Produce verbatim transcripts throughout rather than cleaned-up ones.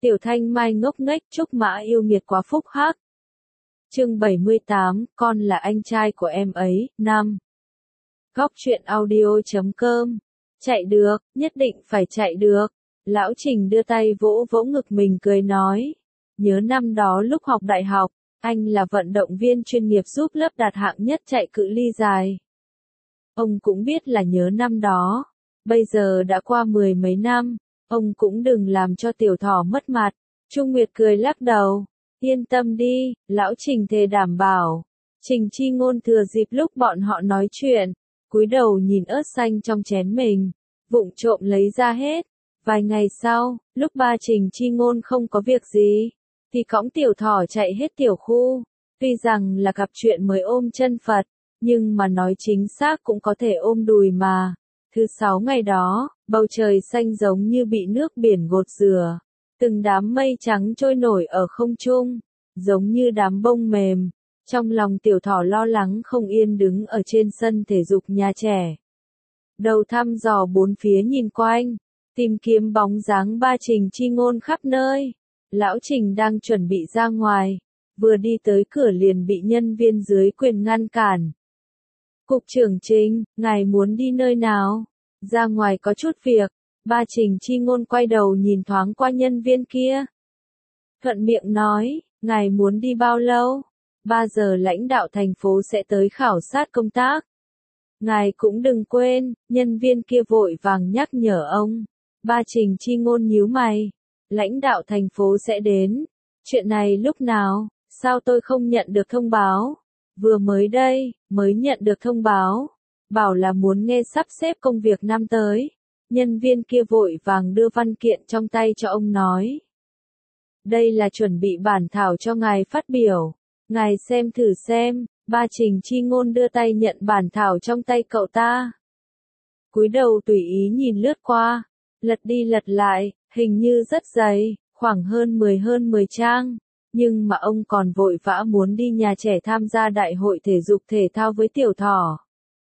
Tiểu Thanh Mai ngốc nghếch, Trúc Mã yêu nghiệt quá phúc hắc. Chương bảy mươi tám, con là anh trai của em ấy, năm. Góc truyện audio chấm com. Chạy được, nhất định phải chạy được. Lão Trình đưa tay vỗ vỗ ngực mình cười nói. Nhớ năm đó lúc học đại học, anh là vận động viên chuyên nghiệp giúp lớp đạt hạng nhất chạy cự ly dài. Ông cũng biết là nhớ năm đó. Bây giờ đã qua mười mấy năm, ông cũng đừng làm cho tiểu thỏ mất mặt. Trung Nguyệt cười lắc đầu. Yên tâm đi, Lão Trình thề đảm bảo. Trình Chi Ngôn thừa dịp lúc bọn họ nói chuyện, cúi đầu nhìn ớt xanh trong chén mình, vụng trộm lấy ra hết. Vài ngày sau, lúc ba Trình Chi Ngôn không có việc gì, thì cõng tiểu thỏ chạy hết tiểu khu. Tuy rằng là gặp chuyện mới ôm chân Phật, nhưng mà nói chính xác cũng có thể ôm đùi mà. Thứ sáu ngày đó, bầu trời xanh giống như bị nước biển gột rửa. Từng đám mây trắng trôi nổi ở không trung, giống như đám bông mềm. Trong lòng tiểu thỏ lo lắng không yên đứng ở trên sân thể dục nhà trẻ. Đầu thăm dò bốn phía nhìn quanh, tìm kiếm bóng dáng ba Trình Chi Ngôn khắp nơi. Lão Trình đang chuẩn bị ra ngoài, vừa đi tới cửa liền bị nhân viên dưới quyền ngăn cản. Cục trưởng Trình, ngài muốn đi nơi nào? Ra ngoài có chút việc. Ba Trình Chi Ngôn quay đầu nhìn thoáng qua nhân viên kia. Thuận miệng nói, ngài muốn đi bao lâu? Ba giờ lãnh đạo thành phố sẽ tới khảo sát công tác. Ngài cũng đừng quên, nhân viên kia vội vàng nhắc nhở ông. Ba Trình Chi Ngôn nhíu mày. Lãnh đạo thành phố sẽ đến. Chuyện này lúc nào? Sao tôi không nhận được thông báo? Vừa mới đây, mới nhận được thông báo. Bảo là muốn nghe sắp xếp công việc năm tới. Nhân viên kia vội vàng đưa văn kiện trong tay cho ông nói. Đây là chuẩn bị bản thảo cho ngài phát biểu. Ngài xem thử xem. Ba Trình Chi Ngôn đưa tay nhận bản thảo trong tay cậu ta. Cúi đầu tùy ý nhìn lướt qua. Lật đi lật lại, hình như rất dày, khoảng hơn mười hơn mười trang. Nhưng mà ông còn vội vã muốn đi nhà trẻ tham gia đại hội thể dục thể thao với tiểu thỏ.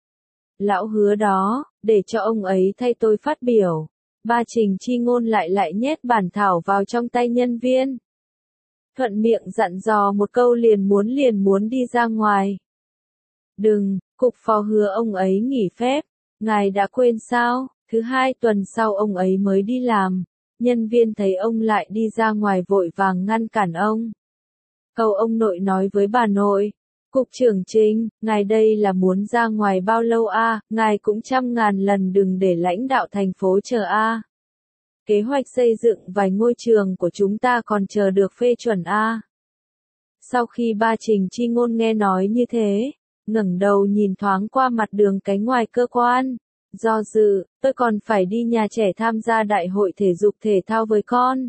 Lão hứa đó, để cho ông ấy thay tôi phát biểu. Ba Trình Chi Ngôn lại lại nhét bản thảo vào trong tay nhân viên. Thuận miệng dặn dò một câu liền muốn liền muốn đi ra ngoài. Đừng, cục phó hứa ông ấy nghỉ phép. Ngài đã quên sao? Thứ hai tuần sau ông ấy mới đi làm. Nhân viên thấy ông lại đi ra ngoài vội vàng ngăn cản ông. Câu ông nội nói với bà nội. Cục trưởng Trình, ngài đây là muốn ra ngoài bao lâu a? À? Ngài cũng trăm ngàn lần đừng để lãnh đạo thành phố chờ a. À? Kế hoạch xây dựng vài ngôi trường của chúng ta còn chờ được phê chuẩn a. À? Sau khi ba Trình Chi Ngôn nghe nói như thế, ngẩng đầu nhìn thoáng qua mặt đường cái ngoài cơ quan. Do dự, tôi còn phải đi nhà trẻ tham gia đại hội thể dục thể thao với con.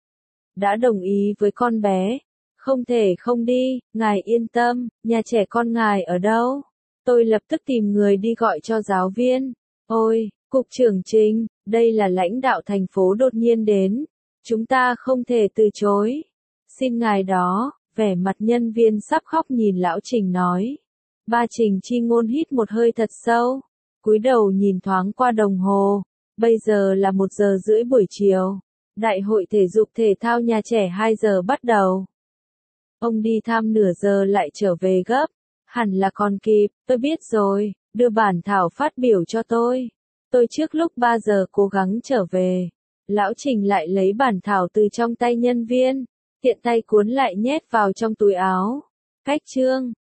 Đã đồng ý với con bé. Không thể không đi, ngài yên tâm, nhà trẻ con ngài ở đâu? Tôi lập tức tìm người đi gọi cho giáo viên. Ôi, cục trưởng Trình, đây là lãnh đạo thành phố đột nhiên đến. Chúng ta không thể từ chối. Xin ngài đó, vẻ mặt nhân viên sắp khóc nhìn lão Trình nói. Ba Trình Chi Ngôn hít một hơi thật sâu. Cúi đầu nhìn thoáng qua đồng hồ. Bây giờ là một giờ rưỡi buổi chiều. Đại hội thể dục thể thao nhà trẻ hai giờ bắt đầu. Ông đi thăm nửa giờ lại trở về gấp. Hẳn là còn kịp, tôi biết rồi, đưa bản thảo phát biểu cho tôi. Tôi trước lúc ba giờ cố gắng trở về. Lão Trình lại lấy bản thảo từ trong tay nhân viên. Tiện tay cuốn lại nhét vào trong túi áo. Cách chương.